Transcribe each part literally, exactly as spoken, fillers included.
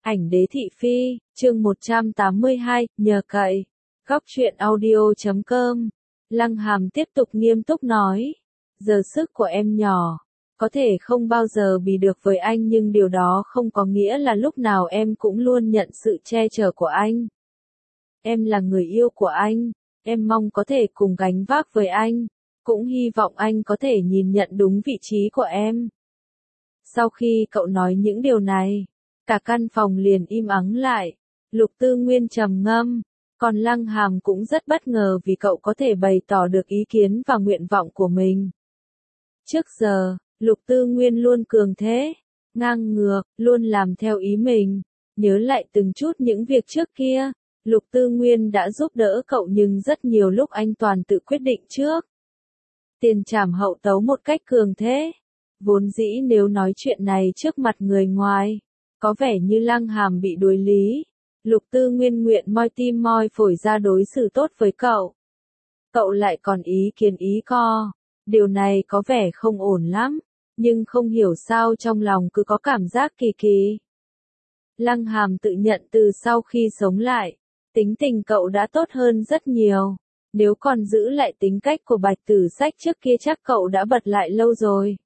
Ảnh đế thị phi, chương một trăm tám mươi hai, nhờ cậy. Góc truyện audio chấm com. Lăng Hàm tiếp tục nghiêm túc nói. Giờ sức của em nhỏ. Có thể không bao giờ bị được với anh nhưng điều đó không có nghĩa là lúc nào em cũng luôn nhận sự che chở của anh. Em là người yêu của anh. Em mong có thể cùng gánh vác với anh. Cũng hy vọng anh có thể nhìn nhận đúng vị trí của em. Sau khi cậu nói những điều này, cả căn phòng liền im ắng lại. Lục Tư Nguyên trầm ngâm, còn Lăng Hàm cũng rất bất ngờ vì cậu có thể bày tỏ được ý kiến và nguyện vọng của mình. Trước giờ, Lục Tư Nguyên luôn cường thế, ngang ngược, luôn làm theo ý mình. Nhớ lại từng chút những việc trước kia, Lục Tư Nguyên đã giúp đỡ cậu nhưng rất nhiều lúc anh toàn tự quyết định trước. Tiền trảm hậu tấu một cách cường thế. Vốn dĩ nếu nói chuyện này trước mặt người ngoài, có vẻ như Lăng Hàm bị đối lý. Lục Tư Nguyên nguyện moi tim moi phổi ra đối xử tốt với cậu. Cậu lại còn ý kiến ý co. Điều này có vẻ không ổn lắm, nhưng không hiểu sao trong lòng cứ có cảm giác kỳ kỳ. Lăng Hàm tự nhận từ sau khi sống lại, tính tình cậu đã tốt hơn rất nhiều. Nếu còn giữ lại tính cách của Bạch Tử Sách trước kia chắc cậu đã bật lại lâu rồi.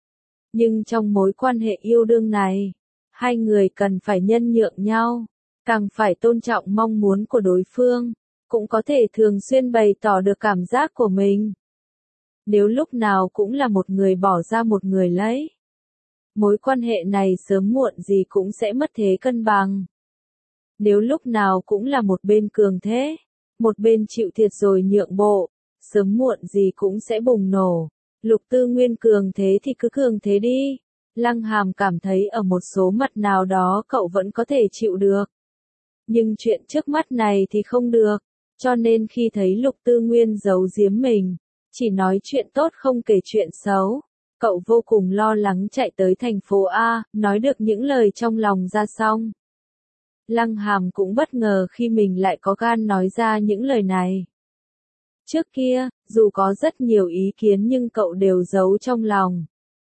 Nhưng trong mối quan hệ yêu đương này, hai người cần phải nhân nhượng nhau, càng phải tôn trọng mong muốn của đối phương, cũng có thể thường xuyên bày tỏ được cảm giác của mình. Nếu lúc nào cũng là một người bỏ ra một người lấy, mối quan hệ này sớm muộn gì cũng sẽ mất thế cân bằng. Nếu lúc nào cũng là một bên cường thế, một bên chịu thiệt rồi nhượng bộ, sớm muộn gì cũng sẽ bùng nổ. Lục Tư Nguyên cường thế thì cứ cường thế đi. Lăng Hàm cảm thấy ở một số mặt nào đó cậu vẫn có thể chịu được. Nhưng chuyện trước mắt này thì không được. Cho nên khi thấy Lục Tư Nguyên giấu giếm mình, chỉ nói chuyện tốt không kể chuyện xấu, cậu vô cùng lo lắng chạy tới thành phố A, nói được những lời trong lòng ra xong. Lăng Hàm cũng bất ngờ khi mình lại có gan nói ra những lời này. Trước kia, dù có rất nhiều ý kiến nhưng cậu đều giấu trong lòng.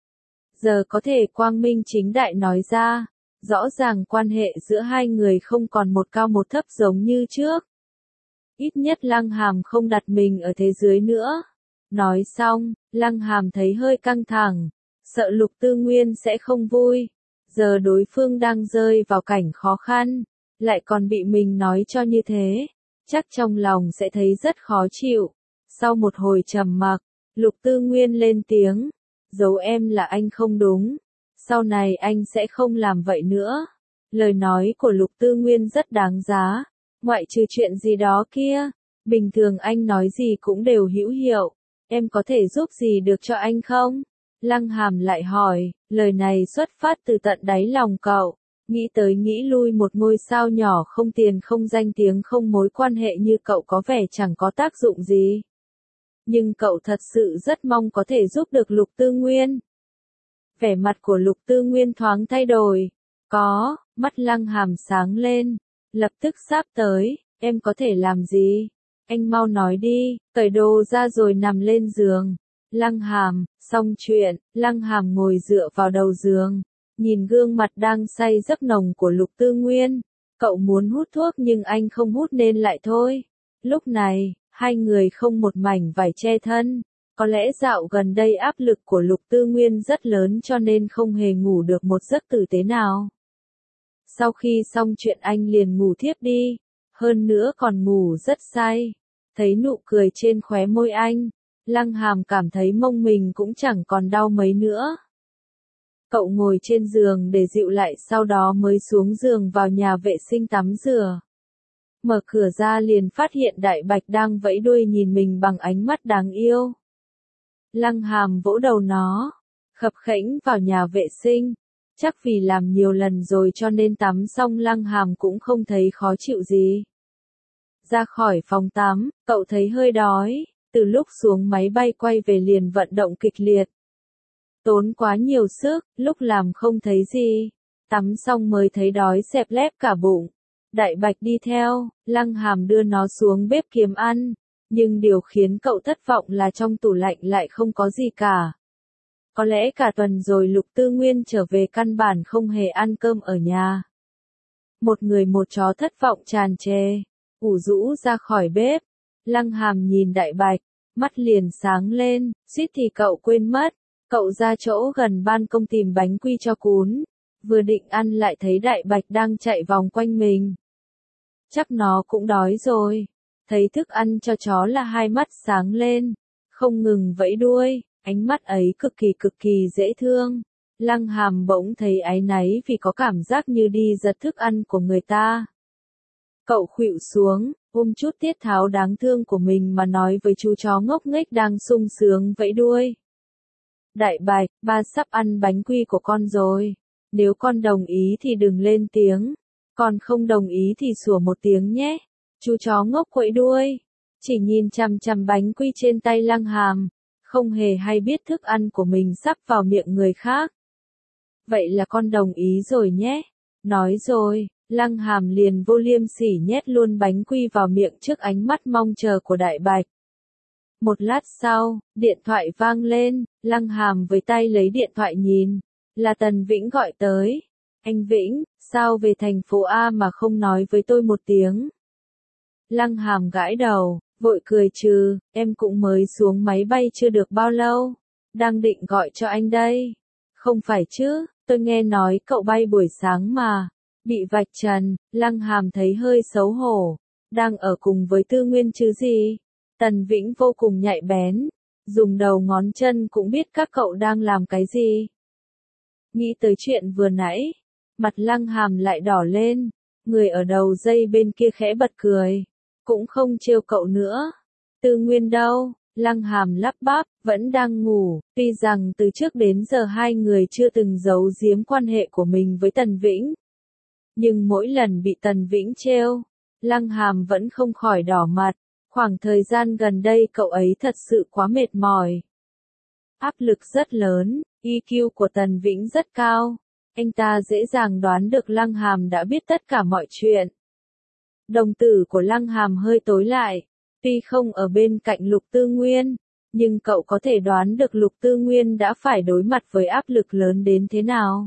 Giờ có thể quang minh chính đại nói ra, rõ ràng quan hệ giữa hai người không còn một cao một thấp giống như trước. Ít nhất Lăng Hàm không đặt mình ở thế dưới nữa. Nói xong, Lăng Hàm thấy hơi căng thẳng, sợ Lục Tư Nguyên sẽ không vui. Giờ đối phương đang rơi vào cảnh khó khăn, lại còn bị mình nói cho như thế, chắc trong lòng sẽ thấy rất khó chịu. Sau một hồi trầm mặc, Lục Tư Nguyên lên tiếng, giấu em là anh không đúng, sau này anh sẽ không làm vậy nữa. Lời nói của Lục Tư Nguyên rất đáng giá, ngoại trừ chuyện gì đó kia, bình thường anh nói gì cũng đều hữu hiệu, em có thể giúp gì được cho anh không? Lăng Hàm lại hỏi, lời này xuất phát từ tận đáy lòng cậu. Nghĩ tới nghĩ lui một ngôi sao nhỏ không tiền không danh tiếng không mối quan hệ như cậu có vẻ chẳng có tác dụng gì. Nhưng cậu thật sự rất mong có thể giúp được Lục Tư Nguyên. Vẻ mặt của Lục Tư Nguyên thoáng thay đổi. Có, mắt Lăng Hàm sáng lên. Lập tức sáp tới, em có thể làm gì? Anh mau nói đi, cởi đồ ra rồi nằm lên giường. Lăng Hàm, xong chuyện, Lăng Hàm ngồi dựa vào đầu giường. Nhìn gương mặt đang say giấc nồng của Lục Tư Nguyên, cậu muốn hút thuốc nhưng anh không hút nên lại thôi. Lúc này, hai người không một mảnh vải che thân, có lẽ dạo gần đây áp lực của Lục Tư Nguyên rất lớn cho nên không hề ngủ được một giấc tử tế nào. Sau khi xong chuyện anh liền ngủ thiếp đi, hơn nữa còn ngủ rất say. Thấy nụ cười trên khóe môi anh, Lăng Hàm cảm thấy mông mình cũng chẳng còn đau mấy nữa. Cậu ngồi trên giường để dịu lại sau đó mới xuống giường vào nhà vệ sinh tắm rửa. Mở cửa ra liền phát hiện Đại Bạch đang vẫy đuôi nhìn mình bằng ánh mắt đáng yêu. Lăng Hàm vỗ đầu nó, khập khẽnh vào nhà vệ sinh. Chắc vì làm nhiều lần rồi cho nên tắm xong Lăng Hàm cũng không thấy khó chịu gì. Ra khỏi phòng tắm, cậu thấy hơi đói, từ lúc xuống máy bay quay về liền vận động kịch liệt. Tốn quá nhiều sức, lúc làm không thấy gì. Tắm xong mới thấy đói xẹp lép cả bụng. Đại Bạch đi theo, Lăng Hàm đưa nó xuống bếp kiếm ăn. Nhưng điều khiến cậu thất vọng là trong tủ lạnh lại không có gì cả. Có lẽ cả tuần rồi Lục Tư Nguyên trở về căn bản không hề ăn cơm ở nhà. Một người một chó thất vọng tràn trề, ủ rũ ra khỏi bếp. Lăng Hàm nhìn Đại Bạch, mắt liền sáng lên, suýt thì cậu quên mất. Cậu ra chỗ gần ban công tìm bánh quy cho cún. Vừa định ăn lại thấy Đại Bạch đang chạy vòng quanh mình. Chắc nó cũng đói rồi. Thấy thức ăn cho chó là hai mắt sáng lên, không ngừng vẫy đuôi, ánh mắt ấy cực kỳ cực kỳ dễ thương. Lăng Hàm bỗng thấy áy náy vì có cảm giác như đi giật thức ăn của người ta. Cậu khuỵu xuống, ôm chút tiết tháo đáng thương của mình mà nói với chú chó ngốc nghếch đang sung sướng vẫy đuôi. Đại Bạch, ba sắp ăn bánh quy của con rồi. Nếu con đồng ý thì đừng lên tiếng. Còn không đồng ý thì sủa một tiếng nhé. Chú chó ngốc quẫy đuôi, chỉ nhìn chằm chằm bánh quy trên tay Lăng Hàm, không hề hay biết thức ăn của mình sắp vào miệng người khác. Vậy là con đồng ý rồi nhé. Nói rồi, Lăng Hàm liền vô liêm sỉ nhét luôn bánh quy vào miệng trước ánh mắt mong chờ của Đại Bạch. Một lát sau, điện thoại vang lên, Lăng Hàm với tay lấy điện thoại nhìn, là Tần Vĩnh gọi tới. Anh Vĩnh, sao về thành phố A mà không nói với tôi một tiếng? Lăng Hàm gãi đầu, vội cười trừ, em cũng mới xuống máy bay chưa được bao lâu, đang định gọi cho anh đây. Không phải chứ, tôi nghe nói cậu bay buổi sáng mà, bị vạch trần. Lăng Hàm thấy hơi xấu hổ, đang ở cùng với Tư Nguyên chứ gì. Tần Vĩnh vô cùng nhạy bén, dùng đầu ngón chân cũng biết các cậu đang làm cái gì. Nghĩ tới chuyện vừa nãy, mặt Lăng Hàm lại đỏ lên, người ở đầu dây bên kia khẽ bật cười. Cũng không trêu cậu nữa. Tư Nguyên đâu? Lăng Hàm lắp bắp, vẫn đang ngủ. Tuy rằng từ trước đến giờ hai người chưa từng giấu giếm quan hệ của mình với Tần Vĩnh. Nhưng mỗi lần bị Tần Vĩnh trêu, Lăng Hàm vẫn không khỏi đỏ mặt. Khoảng thời gian gần đây cậu ấy thật sự quá mệt mỏi. Áp lực rất lớn, i kiu của Tần Vĩnh rất cao. Anh ta dễ dàng đoán được Lăng Hàm đã biết tất cả mọi chuyện. Đồng tử của Lăng Hàm hơi tối lại, tuy không ở bên cạnh Lục Tư Nguyên, nhưng cậu có thể đoán được Lục Tư Nguyên đã phải đối mặt với áp lực lớn đến thế nào.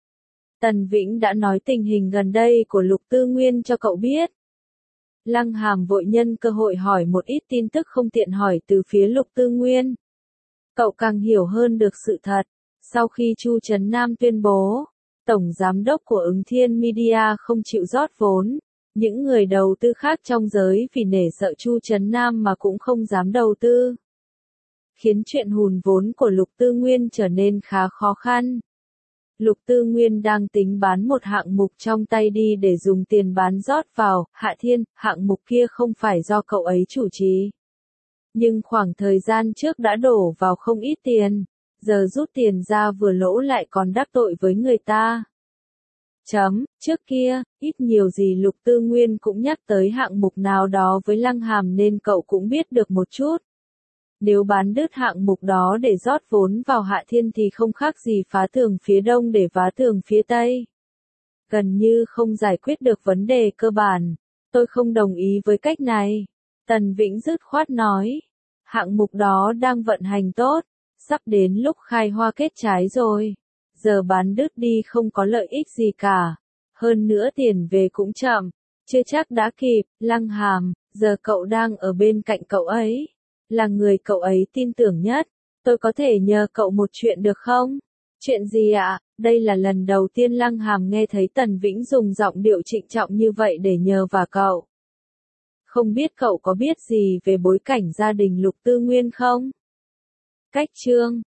Tần Vĩnh đã nói tình hình gần đây của Lục Tư Nguyên cho cậu biết. Lăng Hàm vội nhân cơ hội hỏi một ít tin tức không tiện hỏi từ phía Lục Tư Nguyên. Cậu càng hiểu hơn được sự thật, sau khi Chu Trấn Nam tuyên bố, Tổng Giám đốc của Ứng Thiên Media không chịu rót vốn. Những người đầu tư khác trong giới vì nể sợ Chu Trấn Nam mà cũng không dám đầu tư. Khiến chuyện hùn vốn của Lục Tư Nguyên trở nên khá khó khăn. Lục Tư Nguyên đang tính bán một hạng mục trong tay đi để dùng tiền bán rót vào Hạ Thiên, hạng mục kia không phải do cậu ấy chủ trì. Nhưng khoảng thời gian trước đã đổ vào không ít tiền, giờ rút tiền ra vừa lỗ lại còn đắc tội với người ta. Chấm, trước kia, ít nhiều gì Lục Tư Nguyên cũng nhắc tới hạng mục nào đó với Lăng Hàm nên cậu cũng biết được một chút. Nếu bán đứt hạng mục đó để rót vốn vào Hạ Thiên thì không khác gì phá tường phía đông để vá tường phía tây. Gần như không giải quyết được vấn đề cơ bản. Tôi không đồng ý với cách này. Tần Vĩnh dứt khoát nói. Hạng mục đó đang vận hành tốt, sắp đến lúc khai hoa kết trái rồi. Giờ bán đứt đi không có lợi ích gì cả. Hơn nữa tiền về cũng chậm, chưa chắc đã kịp. Lăng Hàm, giờ cậu đang ở bên cạnh cậu ấy, là người cậu ấy tin tưởng nhất. Tôi có thể nhờ cậu một chuyện được không? Chuyện gì ạ? Đây là lần đầu tiên Lăng Hàm nghe thấy Tần Vĩnh dùng giọng điệu trịnh trọng như vậy để nhờ vả cậu. Không biết cậu có biết gì về bối cảnh gia đình Lục Tư Nguyên không? Cách chương